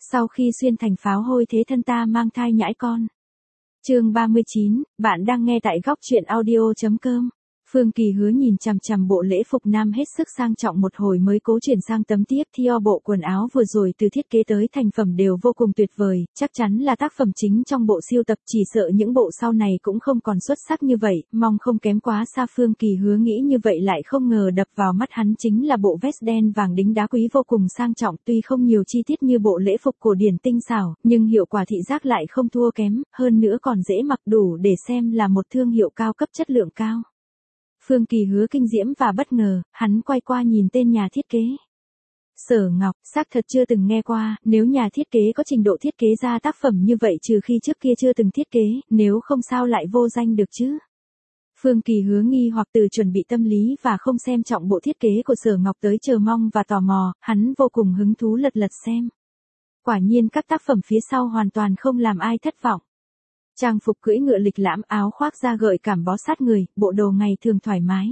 Sau khi xuyên thành pháo hôi thế thân ta mang thai nhãi con. Chương 39, bạn đang nghe tại góc truyện audio.com. Phương Kỳ Hứa nhìn chằm chằm bộ lễ phục nam hết sức sang trọng một hồi mới cố chuyển sang tấm tiếp theo. Bộ quần áo vừa rồi từ thiết kế tới thành phẩm đều vô cùng tuyệt vời, chắc chắn là tác phẩm chính trong bộ siêu tập, chỉ sợ những bộ sau này cũng không còn xuất sắc như vậy, mong không kém quá xa. Phương Kỳ Hứa nghĩ như vậy lại không ngờ đập vào mắt hắn chính là bộ vest đen vàng đính đá quý vô cùng sang trọng, tuy không nhiều chi tiết như bộ lễ phục cổ điển tinh xảo, nhưng hiệu quả thị giác lại không thua kém, hơn nữa còn dễ mặc, đủ để xem là một thương hiệu cao cấp chất lượng cao. Phương Kỳ Hứa kinh diễm và bất ngờ, hắn quay qua nhìn tên nhà thiết kế. Sở Ngọc, xác thật chưa từng nghe qua, nếu nhà thiết kế có trình độ thiết kế ra tác phẩm như vậy trừ khi trước kia chưa từng thiết kế, nếu không sao lại vô danh được chứ. Phương Kỳ Hứa nghi hoặc từ chuẩn bị tâm lý và không xem trọng bộ thiết kế của Sở Ngọc tới chờ mong và tò mò, hắn vô cùng hứng thú lật xem. Quả nhiên các tác phẩm phía sau hoàn toàn không làm ai thất vọng. Trang phục cưỡi ngựa lịch lãm, áo khoác da gợi cảm bó sát người, bộ đồ ngày thường thoải mái.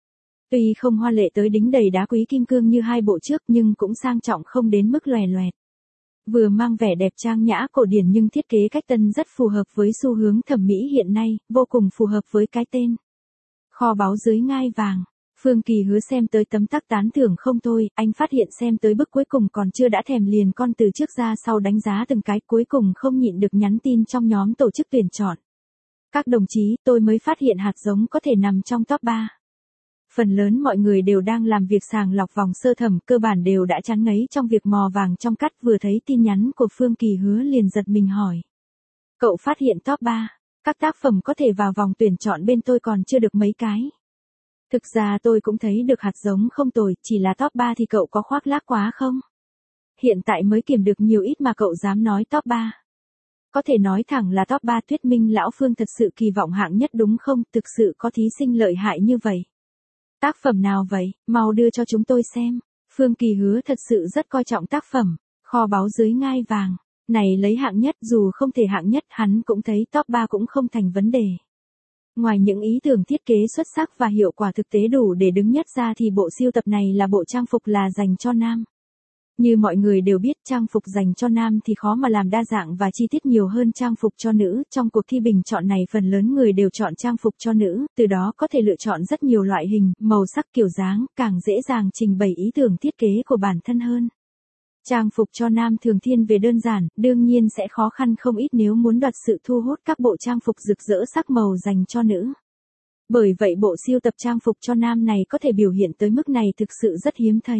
Tuy không hoa lệ tới đính đầy đá quý kim cương như hai bộ trước nhưng cũng sang trọng không đến mức loè loẹt. Vừa mang vẻ đẹp trang nhã cổ điển nhưng thiết kế cách tân rất phù hợp với xu hướng thẩm mỹ hiện nay, vô cùng phù hợp với cái tên. Kho báu dưới ngai vàng. Phương Kỳ Hứa xem tới tấm tắc tán thưởng không thôi, anh phát hiện xem tới bức cuối cùng còn chưa đã thèm liền con từ trước ra sau đánh giá từng cái, cuối cùng không nhịn được nhắn tin trong nhóm tổ chức tuyển chọn. Các đồng chí, tôi mới phát hiện hạt giống có thể nằm trong top 3. Phần lớn mọi người đều đang làm việc sàng lọc vòng sơ thẩm, cơ bản đều đã chán ngấy trong việc mò vàng trong cắt, vừa thấy tin nhắn của Phương Kỳ Hứa liền giật mình hỏi. Cậu phát hiện top 3, các tác phẩm có thể vào vòng tuyển chọn bên tôi còn chưa được mấy cái. Thực ra tôi cũng thấy được hạt giống không tồi, chỉ là top 3 thì cậu có khoác lác quá không? Hiện tại mới kiểm được nhiều ít mà cậu dám nói top 3. Có thể nói thẳng là top 3 thuyết minh lão Phương thật sự kỳ vọng hạng nhất đúng không? Thực sự có thí sinh lợi hại như vậy. Tác phẩm nào vậy? Mau đưa cho chúng tôi xem. Phương Kỳ Hứa thật sự rất coi trọng tác phẩm. Kho báu dưới ngai vàng. Này lấy hạng nhất, dù không thể hạng nhất hắn cũng thấy top 3 cũng không thành vấn đề. Ngoài những ý tưởng thiết kế xuất sắc và hiệu quả thực tế đủ để đứng nhất ra thì bộ siêu tập này là bộ trang phục là dành cho nam. Như mọi người đều biết, trang phục dành cho nam thì khó mà làm đa dạng và chi tiết nhiều hơn trang phục cho nữ. Trong cuộc thi bình chọn này phần lớn người đều chọn trang phục cho nữ, từ đó có thể lựa chọn rất nhiều loại hình, màu sắc, kiểu dáng, càng dễ dàng trình bày ý tưởng thiết kế của bản thân hơn. Trang phục cho nam thường thiên về đơn giản, đương nhiên sẽ khó khăn không ít nếu muốn đoạt sự thu hút các bộ trang phục rực rỡ sắc màu dành cho nữ. Bởi vậy bộ siêu tập trang phục cho nam này có thể biểu hiện tới mức này thực sự rất hiếm thấy.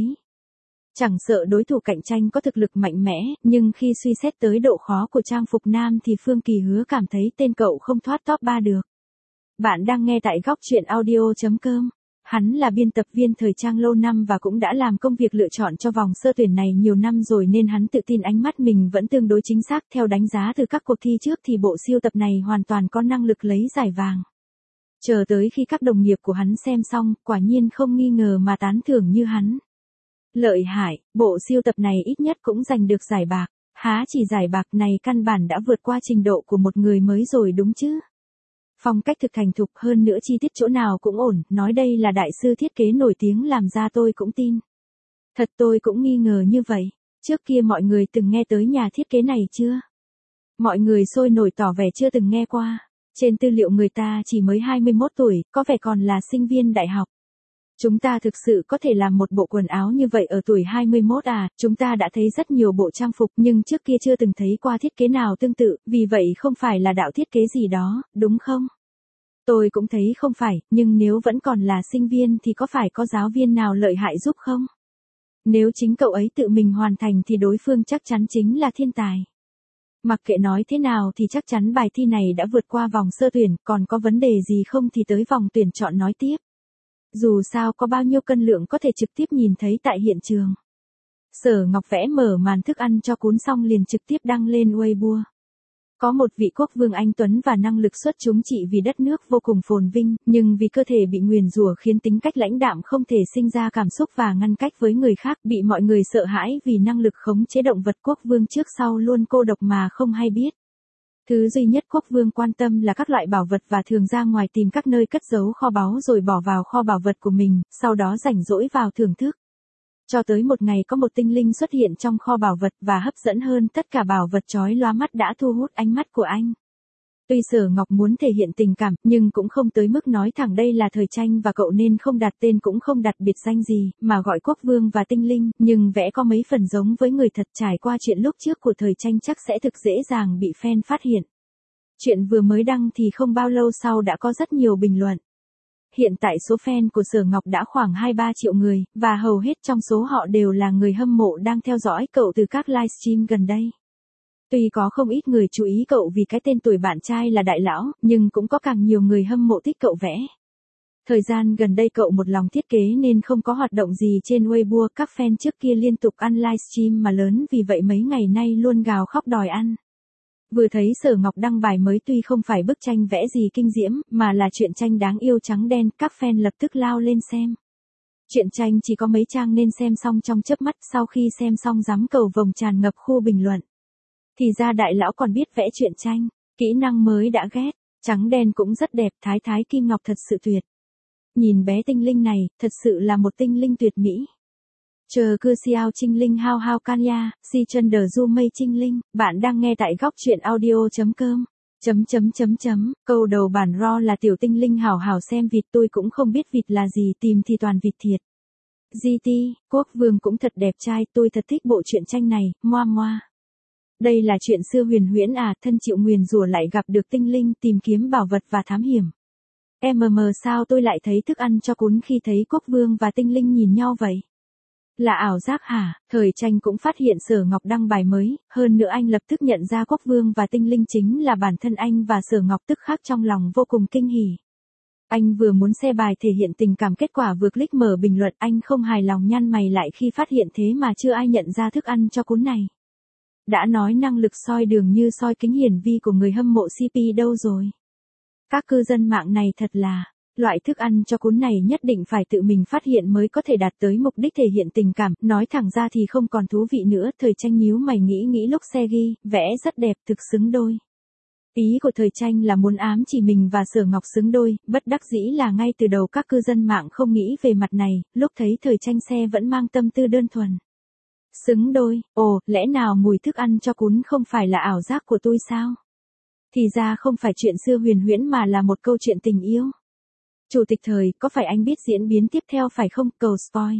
Chẳng sợ đối thủ cạnh tranh có thực lực mạnh mẽ, nhưng khi suy xét tới độ khó của trang phục nam thì Phương Kỳ Hứa cảm thấy tên cậu không thoát top 3 được. Bạn đang nghe tại góc truyện audio.com. Hắn là biên tập viên thời trang lâu năm và cũng đã làm công việc lựa chọn cho vòng sơ tuyển này nhiều năm rồi nên hắn tự tin ánh mắt mình vẫn tương đối chính xác. Theo đánh giá từ các cuộc thi trước thì bộ siêu tập này hoàn toàn có năng lực lấy giải vàng. Chờ tới khi các đồng nghiệp của hắn xem xong, quả nhiên không nghi ngờ mà tán thưởng như hắn. Lợi hại, bộ siêu tập này ít nhất cũng giành được giải bạc. Há chỉ giải bạc này căn bản đã vượt qua trình độ của một người mới rồi đúng chứ. Phong cách thực thành thục, hơn nữa chi tiết chỗ nào cũng ổn, nói đây là đại sư thiết kế nổi tiếng làm ra tôi cũng tin. Thật tôi cũng nghi ngờ như vậy. Trước kia mọi người từng nghe tới nhà thiết kế này chưa? Mọi người sôi nổi tỏ vẻ chưa từng nghe qua. Trên tư liệu người ta chỉ mới 21 tuổi, có vẻ còn là sinh viên đại học. Chúng ta thực sự có thể làm một bộ quần áo như vậy ở tuổi 21 à? Chúng ta đã thấy rất nhiều bộ trang phục nhưng trước kia chưa từng thấy qua thiết kế nào tương tự, vì vậy không phải là đạo thiết kế gì đó, đúng không? Tôi cũng thấy không phải, nhưng nếu vẫn còn là sinh viên thì có phải có giáo viên nào lợi hại giúp không? Nếu chính cậu ấy tự mình hoàn thành thì đối phương chắc chắn chính là thiên tài. Mặc kệ nói thế nào thì chắc chắn bài thi này đã vượt qua vòng sơ tuyển, còn có vấn đề gì không thì tới vòng tuyển chọn nói tiếp. Dù sao có bao nhiêu cân lượng có thể trực tiếp nhìn thấy tại hiện trường. Sở Ngọc vẽ mở màn thức ăn cho cuốn xong liền trực tiếp đăng lên Weibo. Có một vị quốc vương anh tuấn và năng lực xuất chúng trị vì đất nước vô cùng phồn vinh, nhưng vì cơ thể bị nguyền rủa khiến tính cách lãnh đạm không thể sinh ra cảm xúc và ngăn cách với người khác, bị mọi người sợ hãi vì năng lực khống chế động vật. Quốc vương trước sau luôn cô độc mà không hay biết. Thứ duy nhất quốc vương quan tâm là các loại bảo vật và thường ra ngoài tìm các nơi cất giấu kho báu rồi bỏ vào kho bảo vật của mình, sau đó rảnh rỗi vào thưởng thức. Cho tới một ngày có một tinh linh xuất hiện trong kho bảo vật và hấp dẫn hơn tất cả bảo vật chói lóa mắt đã thu hút ánh mắt của anh. Tuy Sở Ngọc muốn thể hiện tình cảm, nhưng cũng không tới mức nói thẳng đây là thời tranh và cậu nên không đặt tên cũng không đặt biệt danh gì, mà gọi Quốc Vương và Tinh Linh, nhưng vẽ có mấy phần giống với người thật. Trải qua chuyện lúc trước của thời tranh chắc sẽ thực dễ dàng bị fan phát hiện. Chuyện vừa mới đăng thì không bao lâu sau đã có rất nhiều bình luận. Hiện tại số fan của Sở Ngọc đã khoảng 2-3 triệu người, và hầu hết trong số họ đều là người hâm mộ đang theo dõi cậu từ các livestream gần đây. Tuy có không ít người chú ý cậu vì cái tên tuổi bạn trai là Đại Lão, nhưng cũng có càng nhiều người hâm mộ thích cậu vẽ. Thời gian gần đây cậu một lòng thiết kế nên không có hoạt động gì trên Weibo, các fan trước kia liên tục ăn livestream mà lớn vì vậy mấy ngày nay luôn gào khóc đòi ăn. Vừa thấy Sở Ngọc đăng bài mới tuy không phải bức tranh vẽ gì kinh diễm, mà là truyện tranh đáng yêu trắng đen, các fan lập tức lao lên xem. Truyện tranh chỉ có mấy trang nên xem xong trong chớp mắt, sau khi xem xong giám cầu vồng tràn ngập khu bình luận. Thì ra Đại Lão còn biết vẽ truyện tranh, kỹ năng mới đã ghét, trắng đen cũng rất đẹp, thái thái kim ngọc thật sự tuyệt. Nhìn bé tinh linh này, thật sự là một tinh linh tuyệt mỹ. Chờ cưa xiao trinh linh hao hao kanya, si chân đờ du mây trinh linh, bạn đang nghe tại góc truyện audio.com. Câu đầu bản ro là tiểu tinh linh hảo hảo xem vịt, tôi cũng không biết vịt là gì, tìm thì toàn vịt thiệt. GT, Quốc Vương cũng thật đẹp trai, tôi thật thích bộ truyện tranh này, moa moa. Đây là chuyện xưa huyền huyễn à, thân chịu nguyền rủa lại gặp được tinh linh, tìm kiếm bảo vật và thám hiểm. Sao tôi lại thấy thức ăn cho cún khi thấy Quốc Vương và tinh linh nhìn nhau vậy? Là ảo giác hả? Thời tranh cũng phát hiện Sở Ngọc đăng bài mới, hơn nữa anh lập tức nhận ra Quốc Vương và tinh linh chính là bản thân anh và Sở Ngọc, tức khắc trong lòng vô cùng kinh hỉ. Anh vừa muốn share bài thể hiện tình cảm, kết quả vừa click mở bình luận, anh không hài lòng nhăn mày lại khi phát hiện thế mà chưa ai nhận ra thức ăn cho cún này. Đã nói năng lực soi đường như soi kính hiển vi của người hâm mộ CP đâu rồi? Các cư dân mạng này thật là, loại thức ăn cho cún này nhất định phải tự mình phát hiện mới có thể đạt tới mục đích thể hiện tình cảm, nói thẳng ra thì không còn thú vị nữa. Thời tranh nhíu mày nghĩ lúc xe ghi, vẽ rất đẹp, thực xứng đôi. Ý của thời tranh là muốn ám chỉ mình và Sở Ngọc xứng đôi, bất đắc dĩ là ngay từ đầu các cư dân mạng không nghĩ về mặt này, lúc thấy thời tranh xe vẫn mang tâm tư đơn thuần. Xứng đôi, ồ, lẽ nào mùi thức ăn cho cún không phải là ảo giác của tôi sao? Thì ra không phải chuyện xưa huyền huyễn mà là một câu chuyện tình yêu. Chủ tịch Thời, có phải anh biết diễn biến tiếp theo phải không? Cầu spoil.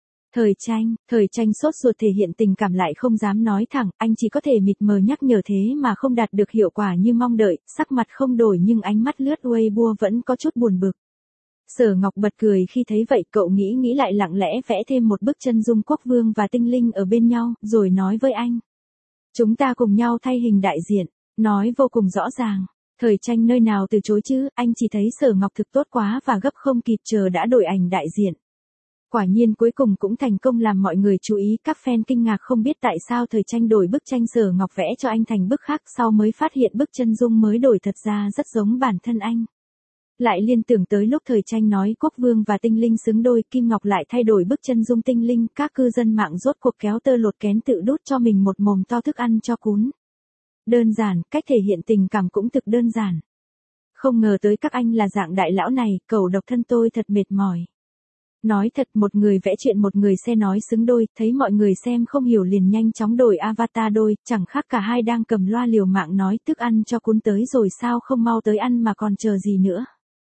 Thời tranh sốt ruột thể hiện tình cảm lại không dám nói thẳng, anh chỉ có thể mịt mờ nhắc nhở thế mà không đạt được hiệu quả như mong đợi, sắc mặt không đổi nhưng ánh mắt lướt Weibo vẫn có chút buồn bực. Sở Ngọc bật cười khi thấy vậy, cậu nghĩ lại lặng lẽ vẽ thêm một bức chân dung Quốc Vương và tinh linh ở bên nhau, rồi nói với anh. Chúng ta cùng nhau thay hình đại diện, nói vô cùng rõ ràng. Thời tranh nơi nào từ chối chứ, anh chỉ thấy Sở Ngọc thực tốt quá và gấp không kịp chờ đã đổi ảnh đại diện. Quả nhiên cuối cùng cũng thành công làm mọi người chú ý, các fan kinh ngạc không biết tại sao thời tranh đổi bức tranh Sở Ngọc vẽ cho anh thành bức khác, sau mới phát hiện bức chân dung mới đổi thật ra rất giống bản thân anh. Lại liên tưởng tới lúc thời tranh nói Quốc Vương và tinh linh xứng đôi, Kim Ngọc lại thay đổi bức chân dung tinh linh, các cư dân mạng rốt cuộc kéo tơ lột kén tự đút cho mình một mồm to thức ăn cho cún. Đơn giản, cách thể hiện tình cảm cũng thực đơn giản. Không ngờ tới các anh là dạng Đại Lão này, cầu độc thân tôi thật mệt mỏi. Nói thật, một người vẽ chuyện một người sẽ nói xứng đôi, thấy mọi người xem không hiểu liền nhanh chóng đổi avatar đôi, chẳng khác cả hai đang cầm loa liều mạng nói thức ăn cho cún tới rồi sao không mau tới ăn mà còn chờ gì nữa.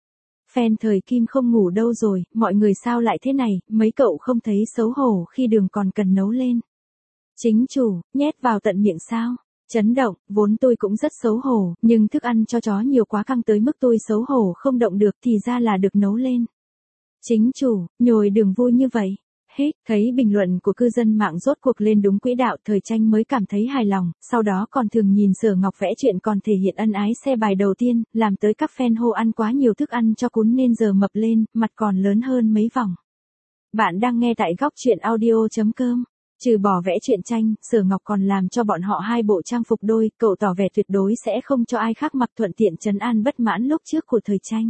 Fan thời Kim không ngủ đâu rồi, mọi người sao lại thế này, mấy cậu không thấy xấu hổ khi đường còn cần nấu lên. Chính chủ, nhét vào tận miệng sao? Chấn động, vốn tôi cũng rất xấu hổ, nhưng thức ăn cho chó nhiều quá căng tới mức tôi xấu hổ không động được thì ra là được nấu lên. Chính chủ, nhồi đường vui như vậy. Hết, thấy bình luận của cư dân mạng rốt cuộc lên đúng quỹ đạo, thời tranh mới cảm thấy hài lòng, sau đó còn thường nhìn Sở Ngọc vẽ chuyện còn thể hiện ân ái xe bài đầu tiên, làm tới các fan hô ăn quá nhiều thức ăn cho cún nên giờ mập lên, mặt còn lớn hơn mấy vòng. Bạn đang nghe tại góc truyện audio.com. Trừ bỏ vẽ truyện tranh, Sở Ngọc còn làm cho bọn họ 2 bộ trang phục đôi, cậu tỏ vẻ tuyệt đối sẽ không cho ai khác mặc, thuận tiện trấn an bất mãn lúc trước của thời tranh.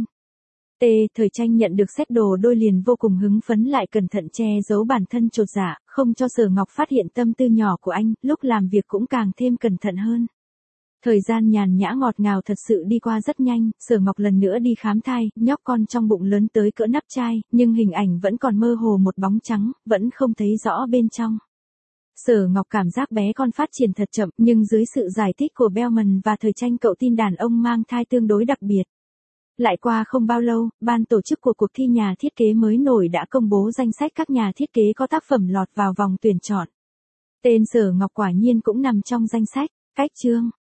Thời tranh nhận được set đồ đôi liền vô cùng hứng phấn, lại cẩn thận che giấu bản thân chột dạ, không cho Sở Ngọc phát hiện tâm tư nhỏ của anh, lúc làm việc cũng càng thêm cẩn thận hơn. Thời gian nhàn nhã ngọt ngào thật sự đi qua rất nhanh, Sở Ngọc lần nữa đi khám thai, nhóc con trong bụng lớn tới cỡ nắp chai, nhưng hình ảnh vẫn còn mơ hồ một bóng trắng, vẫn không thấy rõ bên trong. Sở Ngọc cảm giác bé con phát triển thật chậm, nhưng dưới sự giải thích của Bellman và thời tranh cậu tin đàn ông mang thai tương đối đặc biệt. Lại qua không bao lâu, ban tổ chức của cuộc thi nhà thiết kế mới nổi đã công bố danh sách các nhà thiết kế có tác phẩm lọt vào vòng tuyển chọn. Tên Sở Ngọc quả nhiên cũng nằm trong danh sách. Cách chương